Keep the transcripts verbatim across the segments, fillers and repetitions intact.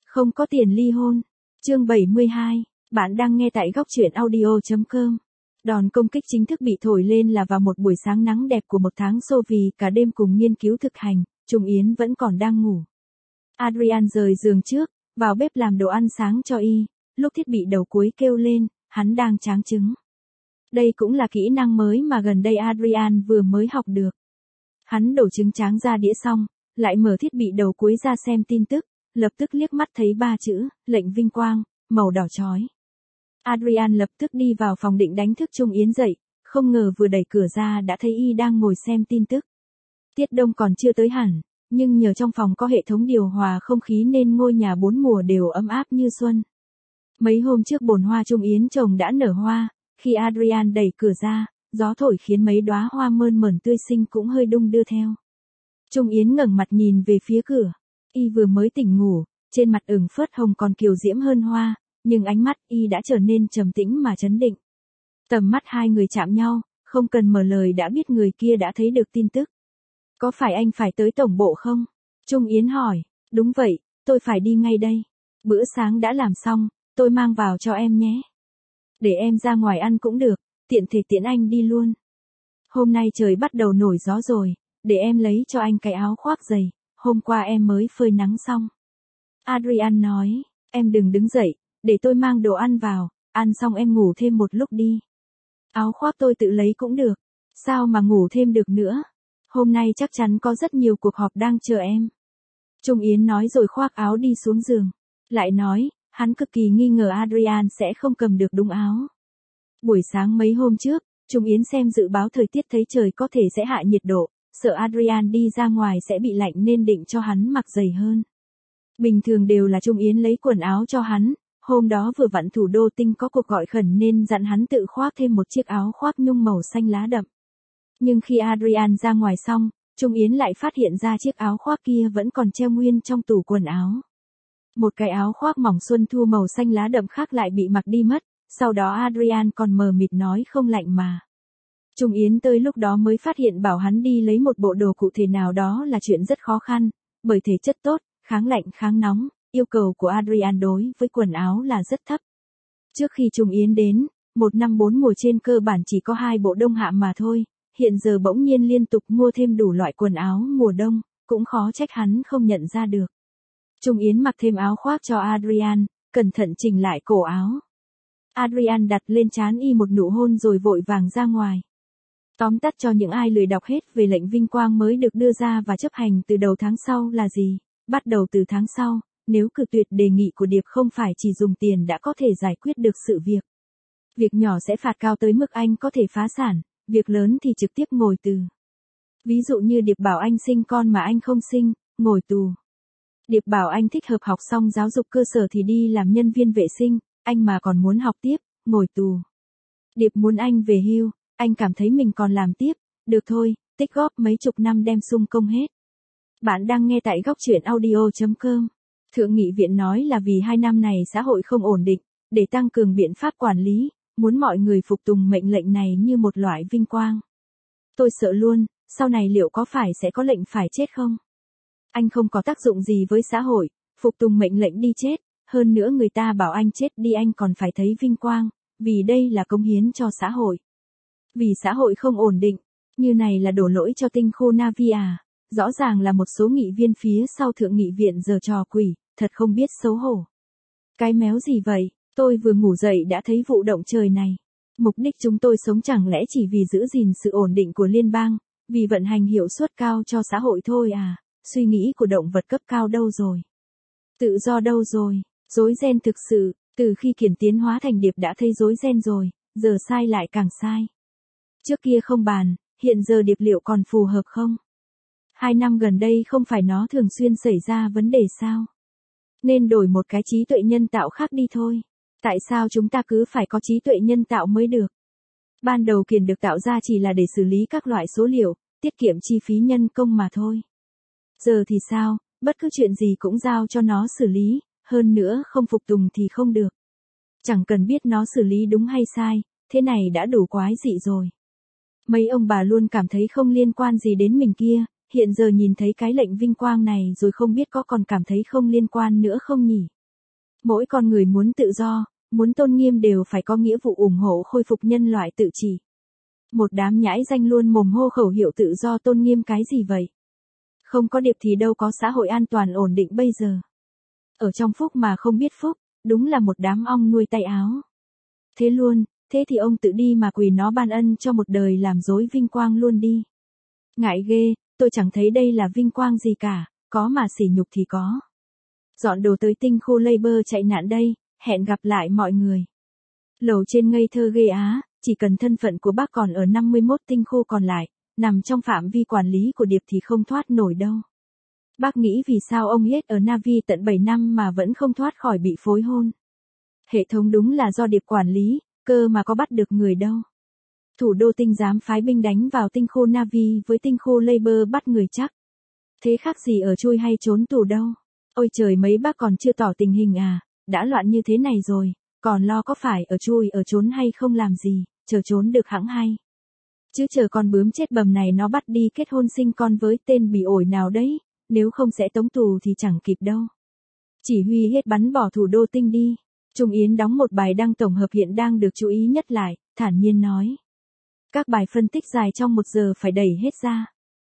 Không có tiền ly hôn. Chương bảy mươi hai, bạn đang nghe tại góc truyện audio chấm com. Đòn công kích chính thức bị thổi lên là vào một buổi sáng nắng đẹp của một tháng xô vì cả đêm cùng nghiên cứu thực hành, Trung Yến vẫn còn đang ngủ. Adrian rời giường trước, vào bếp làm đồ ăn sáng cho y, lúc thiết bị đầu cuối kêu lên, hắn đang tráng trứng. Đây cũng là kỹ năng mới mà gần đây Adrian vừa mới học được. Hắn đổ trứng tráng ra đĩa xong, lại mở thiết bị đầu cuối ra xem tin tức, lập tức liếc mắt thấy ba chữ, lệnh vinh quang, màu đỏ chói. Adrian lập tức đi vào phòng định đánh thức Trung Yến dậy, không ngờ vừa đẩy cửa ra đã thấy y đang ngồi xem tin tức. Tiết đông còn chưa tới hẳn, nhưng nhờ trong phòng có hệ thống điều hòa không khí nên ngôi nhà bốn mùa đều ấm áp như xuân. Mấy hôm trước bồn hoa Trung Yến trồng đã nở hoa, khi Adrian đẩy cửa ra, gió thổi khiến mấy đóa hoa mơn mởn tươi xinh cũng hơi đung đưa theo. Trung Yến ngẩng mặt nhìn về phía cửa, y vừa mới tỉnh ngủ, trên mặt ửng phớt hồng còn kiều diễm hơn hoa, nhưng ánh mắt y đã trở nên trầm tĩnh mà trấn định. Tầm mắt hai người chạm nhau, không cần mở lời đã biết người kia đã thấy được tin tức. Có phải anh phải tới tổng bộ không? Trung Yến hỏi. Đúng vậy, tôi phải đi ngay đây. Bữa sáng đã làm xong, tôi mang vào cho em nhé. Để em ra ngoài ăn cũng được, tiện thể tiễn anh đi luôn. Hôm nay trời bắt đầu nổi gió rồi, để em lấy cho anh cái áo khoác dày, hôm qua em mới phơi nắng xong. Adrian nói, em đừng đứng dậy, để tôi mang đồ ăn vào, ăn xong em ngủ thêm một lúc đi. Áo khoác tôi tự lấy cũng được, sao mà ngủ thêm được nữa. Hôm nay chắc chắn có rất nhiều cuộc họp đang chờ em. Trung Yến nói rồi khoác áo đi xuống giường. Lại nói, hắn cực kỳ nghi ngờ Adrian sẽ không cầm được đúng áo. Buổi sáng mấy hôm trước, Trung Yến xem dự báo thời tiết thấy trời có thể sẽ hạ nhiệt độ, sợ Adrian đi ra ngoài sẽ bị lạnh nên định cho hắn mặc dày hơn. Bình thường đều là Trung Yến lấy quần áo cho hắn, hôm đó vừa vặn thủ đô Tinh có cuộc gọi khẩn nên dặn hắn tự khoác thêm một chiếc áo khoác nhung màu xanh lá đậm. Nhưng khi Adrian ra ngoài xong, Trung Yến lại phát hiện ra chiếc áo khoác kia vẫn còn treo nguyên trong tủ quần áo. Một cái áo khoác mỏng xuân thu màu xanh lá đậm khác lại bị mặc đi mất, sau đó Adrian còn mờ mịt nói không lạnh mà. Trung Yến tới lúc đó mới phát hiện bảo hắn đi lấy một bộ đồ cụ thể nào đó là chuyện rất khó khăn, bởi thể chất tốt, kháng lạnh kháng nóng, yêu cầu của Adrian đối với quần áo là rất thấp. Trước khi Trung Yến đến, một năm bốn mùa trên cơ bản chỉ có hai bộ đông hạ mà thôi, hiện giờ bỗng nhiên liên tục mua thêm đủ loại quần áo mùa đông, cũng khó trách hắn không nhận ra được. Trung Yến mặc thêm áo khoác cho Adrian, cẩn thận chỉnh lại cổ áo. Adrian đặt lên trán y một nụ hôn rồi vội vàng ra ngoài. Tóm tắt cho những ai lười đọc hết về lệnh vinh quang mới được đưa ra và chấp hành từ đầu tháng sau là gì? Bắt đầu từ tháng sau, nếu cự tuyệt đề nghị của Điệp không phải chỉ dùng tiền đã có thể giải quyết được sự việc. Việc nhỏ sẽ phạt cao tới mức anh có thể phá sản, việc lớn thì trực tiếp ngồi tù. Ví dụ như Điệp bảo anh sinh con mà anh không sinh, ngồi tù. Điệp bảo anh thích hợp học xong giáo dục cơ sở thì đi làm nhân viên vệ sinh, anh mà còn muốn học tiếp, ngồi tù. Điệp muốn anh về hưu, anh cảm thấy mình còn làm tiếp, được thôi, tích góp mấy chục năm đem sung công hết. Bạn đang nghe tại góc truyện audio chấm com. Thượng nghị viện nói là vì hai năm này xã hội không ổn định, để tăng cường biện pháp quản lý, muốn mọi người phục tùng mệnh lệnh này như một loại vinh quang. Tôi sợ luôn, sau này liệu có phải sẽ có lệnh phải chết không? Anh không có tác dụng gì với xã hội, phục tùng mệnh lệnh đi chết, hơn nữa người ta bảo anh chết đi anh còn phải thấy vinh quang, vì đây là cống hiến cho xã hội. Vì xã hội không ổn định, như này là đổ lỗi cho Tinh Khu Navia, rõ ràng là một số nghị viên phía sau thượng nghị viện giở trò quỷ, thật không biết xấu hổ. Cái méo gì vậy, tôi vừa ngủ dậy đã thấy vụ động trời này. Mục đích chúng tôi sống chẳng lẽ chỉ vì giữ gìn sự ổn định của liên bang, vì vận hành hiệu suất cao cho xã hội thôi à, suy nghĩ của động vật cấp cao đâu rồi? Tự do đâu rồi, rối ren thực sự, từ khi Kiển tiến hóa thành Điệp đã thấy rối ren rồi, giờ sai lại càng sai. Trước kia không bàn, hiện giờ Điệp liệu còn phù hợp không? Hai năm gần đây không phải nó thường xuyên xảy ra vấn đề sao? Nên đổi một cái trí tuệ nhân tạo khác đi thôi. Tại sao chúng ta cứ phải có trí tuệ nhân tạo mới được? Ban đầu Kiển được tạo ra chỉ là để xử lý các loại số liệu, tiết kiệm chi phí nhân công mà thôi. Giờ thì sao, bất cứ chuyện gì cũng giao cho nó xử lý, hơn nữa không phục tùng thì không được. Chẳng cần biết nó xử lý đúng hay sai, thế này đã đủ quái dị rồi. Mấy ông bà luôn cảm thấy không liên quan gì đến mình kia, hiện giờ nhìn thấy cái lệnh vinh quang này rồi không biết có còn cảm thấy không liên quan nữa không nhỉ? Mỗi con người muốn tự do, muốn tôn nghiêm đều phải có nghĩa vụ ủng hộ khôi phục nhân loại tự trị. Một đám nhãi danh luôn mồm hô khẩu hiệu tự do tôn nghiêm cái gì vậy? Không có điệp thì đâu có xã hội an toàn ổn định bây giờ. Ở trong phúc mà không biết phúc, đúng là một đám ong nuôi tay áo. Thế luôn, thế thì ông tự đi mà quỳ nó ban ân cho một đời làm dối vinh quang luôn đi. Ngại ghê, tôi chẳng thấy đây là vinh quang gì cả, có mà sỉ nhục thì có. Dọn đồ tới tinh khu Labour chạy nạn đây, hẹn gặp lại mọi người. Lầu trên ngây thơ ghê á, chỉ cần thân phận của bác còn ở năm mươi mốt tinh khu còn lại, nằm trong phạm vi quản lý của Điệp thì không thoát nổi đâu. Bác nghĩ vì sao ông hết ở Navy tận bảy năm mà vẫn không thoát khỏi bị phối hôn. Hệ thống đúng là do Điệp quản lý, cơ mà có bắt được người đâu. Thủ đô tinh dám phái binh đánh vào tinh khu Navy với tinh khu Labour bắt người chắc. Thế khác gì ở chui hay trốn tù đâu. Ôi trời, mấy bác còn chưa tỏ tình hình à, đã loạn như thế này rồi, còn lo có phải ở chui ở trốn hay không làm gì, chờ trốn được hẵng hay. Chứ chờ con bướm chết bầm này nó bắt đi kết hôn sinh con với tên bị ổi nào đấy, nếu không sẽ tống tù thì chẳng kịp đâu. Chỉ huy hết bắn bỏ thủ đô tinh đi. Trung Yến đóng một bài đăng tổng hợp hiện đang được chú ý nhất lại, thản nhiên nói. Các bài phân tích dài trong một giờ phải đẩy hết ra.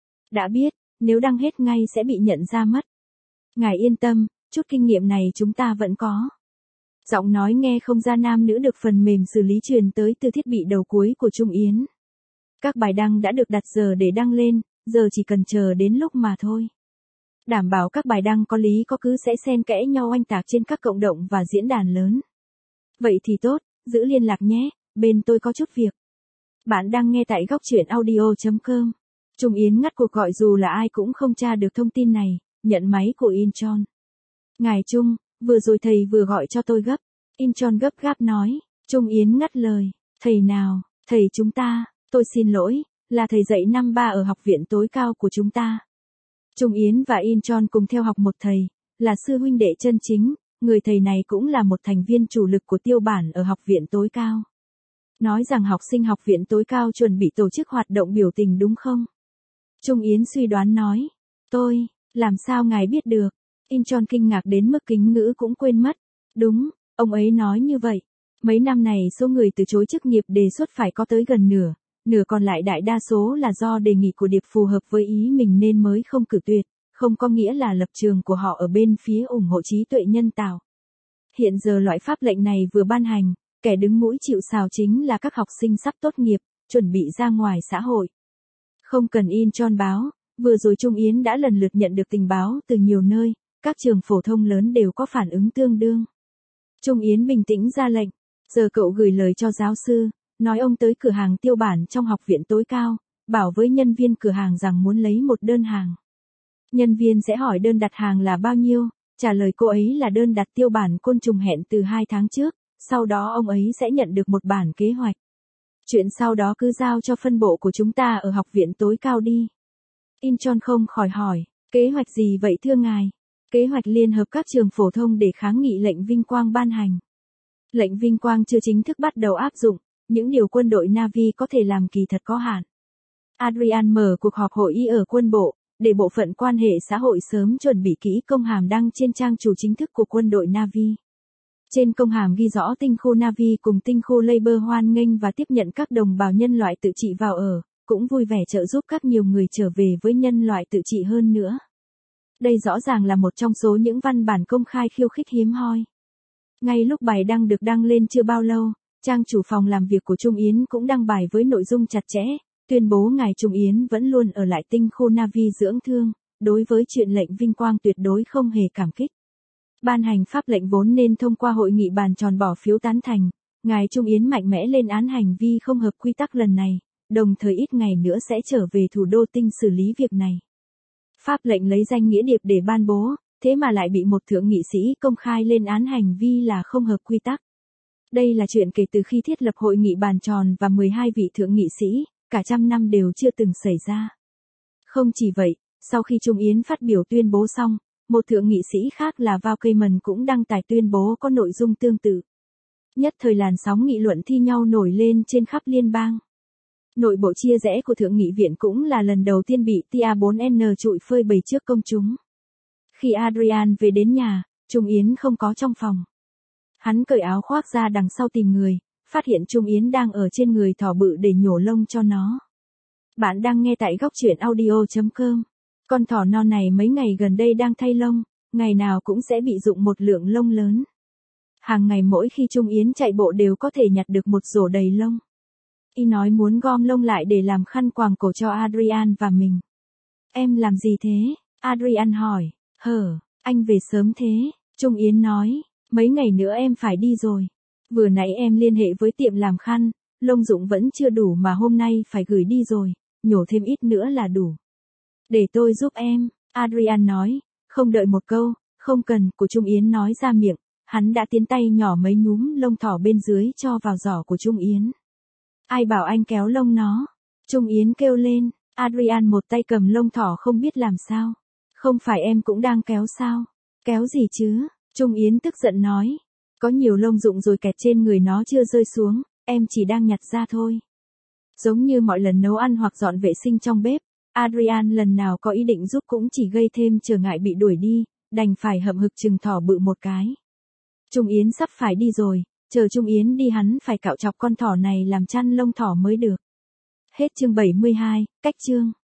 Đã biết, nếu đăng hết ngay sẽ bị nhận ra mất. Ngài yên tâm, chút kinh nghiệm này chúng ta vẫn có. Giọng nói nghe không ra nam nữ được phần mềm xử lý truyền tới từ thiết bị đầu cuối của Trung Yến. Các bài đăng đã được đặt giờ để đăng lên, giờ chỉ cần chờ đến lúc mà thôi. Đảm bảo các bài đăng có lý có cứ sẽ xen kẽ nhau oanh tạc trên các cộng đồng và diễn đàn lớn. Vậy thì tốt, giữ liên lạc nhé, bên tôi có chút việc. Bạn đang nghe tại góc truyện audio chấm com. Trung Yến ngắt cuộc gọi dù là ai cũng không tra được thông tin này, nhận máy của Incheon. Ngài Trung, vừa rồi thầy vừa gọi cho tôi gấp. Incheon gấp gáp nói. Trung Yến ngắt lời. Thầy nào, thầy chúng ta, tôi xin lỗi, là thầy dạy năm ba ở học viện tối cao của chúng ta. Trung Yến và Incheon cùng theo học một thầy, là sư huynh đệ chân chính, người thầy này cũng là một thành viên chủ lực của tiêu bản ở học viện tối cao. Nói rằng học sinh học viện tối cao chuẩn bị tổ chức hoạt động biểu tình đúng không? Trung Yến suy đoán nói. Tôi, làm sao ngài biết được? Incheon kinh ngạc đến mức kính ngữ cũng quên mất. Đúng, ông ấy nói như vậy. Mấy năm này số người từ chối chức nghiệp đề xuất phải có tới gần nửa, nửa còn lại đại đa số là do đề nghị của Điệp phù hợp với ý mình nên mới không cử tuyệt, không có nghĩa là lập trường của họ ở bên phía ủng hộ trí tuệ nhân tạo. Hiện giờ loại pháp lệnh này vừa ban hành, kẻ đứng mũi chịu sào chính là các học sinh sắp tốt nghiệp, chuẩn bị ra ngoài xã hội. Không cần Incheon báo, vừa rồi Trung Yến đã lần lượt nhận được tình báo từ nhiều nơi, các trường phổ thông lớn đều có phản ứng tương đương. Trung Yến bình tĩnh ra lệnh, giờ cậu gửi lời cho giáo sư, nói ông tới cửa hàng tiêu bản trong học viện tối cao, bảo với nhân viên cửa hàng rằng muốn lấy một đơn hàng. Nhân viên sẽ hỏi đơn đặt hàng là bao nhiêu, trả lời cô ấy là đơn đặt tiêu bản côn trùng hẹn từ hai tháng trước, sau đó ông ấy sẽ nhận được một bản kế hoạch. Chuyện sau đó cứ giao cho phân bộ của chúng ta ở học viện tối cao đi. Incheon không khỏi hỏi, kế hoạch gì vậy thưa ngài? Kế hoạch liên hợp các trường phổ thông để kháng nghị lệnh vinh quang ban hành. Lệnh vinh quang chưa chính thức bắt đầu áp dụng, những điều quân đội Navy có thể làm kỳ thật có hạn. Adrian mở cuộc họp hội ý ở quân bộ, để bộ phận quan hệ xã hội sớm chuẩn bị kỹ công hàm đăng trên trang chủ chính thức của quân đội Navy. Trên công hàm ghi rõ tinh khu Navy cùng tinh khu Labour hoan nghênh và tiếp nhận các đồng bào nhân loại tự trị vào ở, cũng vui vẻ trợ giúp các nhiều người trở về với nhân loại tự trị hơn nữa. Đây rõ ràng là một trong số những văn bản công khai khiêu khích hiếm hoi. Ngay lúc bài đăng được đăng lên chưa bao lâu, trang chủ phòng làm việc của Trung Yến cũng đăng bài với nội dung chặt chẽ, tuyên bố ngài Trung Yến vẫn luôn ở lại tinh khu Navy dưỡng thương, đối với chuyện lệnh vinh quang tuyệt đối không hề cảm kích. Ban hành pháp lệnh vốn nên thông qua hội nghị bàn tròn bỏ phiếu tán thành, ngài Trung Yến mạnh mẽ lên án hành vi không hợp quy tắc lần này, đồng thời ít ngày nữa sẽ trở về thủ đô tinh xử lý việc này. Pháp lệnh lấy danh nghĩa Điệp để ban bố, thế mà lại bị một thượng nghị sĩ công khai lên án hành vi là không hợp quy tắc. Đây là chuyện kể từ khi thiết lập hội nghị bàn tròn và mười hai vị thượng nghị sĩ, cả trăm năm đều chưa từng xảy ra. Không chỉ vậy, sau khi Trung Yến phát biểu tuyên bố xong, một thượng nghị sĩ khác là Val Cayman cũng đăng tải tuyên bố có nội dung tương tự. Nhất thời làn sóng nghị luận thi nhau nổi lên trên khắp liên bang. Nội bộ chia rẽ của Thượng nghị viện cũng là lần đầu tiên bị T A bốn N trụi phơi bày trước công chúng. Khi Adrian về đến nhà, Trung Yến không có trong phòng. Hắn cởi áo khoác ra đằng sau tìm người, phát hiện Trung Yến đang ở trên người thỏ bự để nhổ lông cho nó. Bạn đang nghe tại góc truyện audio chấm com. Con thỏ non này mấy ngày gần đây đang thay lông, ngày nào cũng sẽ bị rụng một lượng lông lớn. Hàng ngày mỗi khi Trung Yến chạy bộ đều có thể nhặt được một rổ đầy lông. Y nói muốn gom lông lại để làm khăn quàng cổ cho Adrian và mình. Em làm gì thế? Adrian hỏi. Hở, anh về sớm thế. Trung Yến nói, mấy ngày nữa em phải đi rồi. Vừa nãy em liên hệ với tiệm làm khăn, lông rụng vẫn chưa đủ mà hôm nay phải gửi đi rồi, nhổ thêm ít nữa là đủ. Để tôi giúp em, Adrian nói, không đợi một câu, không cần, của Trung Yến nói ra miệng, hắn đã tiến tay nhỏ mấy nhúm lông thỏ bên dưới cho vào giỏ của Trung Yến. Ai bảo anh kéo lông nó? Trung Yến kêu lên, Adrian một tay cầm lông thỏ không biết làm sao. Không phải em cũng đang kéo sao? Kéo gì chứ? Trung Yến tức giận nói. Có nhiều lông rụng rồi kẹt trên người nó chưa rơi xuống, em chỉ đang nhặt ra thôi. Giống như mọi lần nấu ăn hoặc dọn vệ sinh trong bếp, Adrian lần nào có ý định giúp cũng chỉ gây thêm trở ngại bị đuổi đi, đành phải hậm hực chừng thỏ bự một cái. Trung Yến sắp phải đi rồi, chờ Trung Yến đi hắn phải cạo chọc con thỏ này làm chăn lông thỏ mới được. Hết chương bảy mươi hai, cách chương.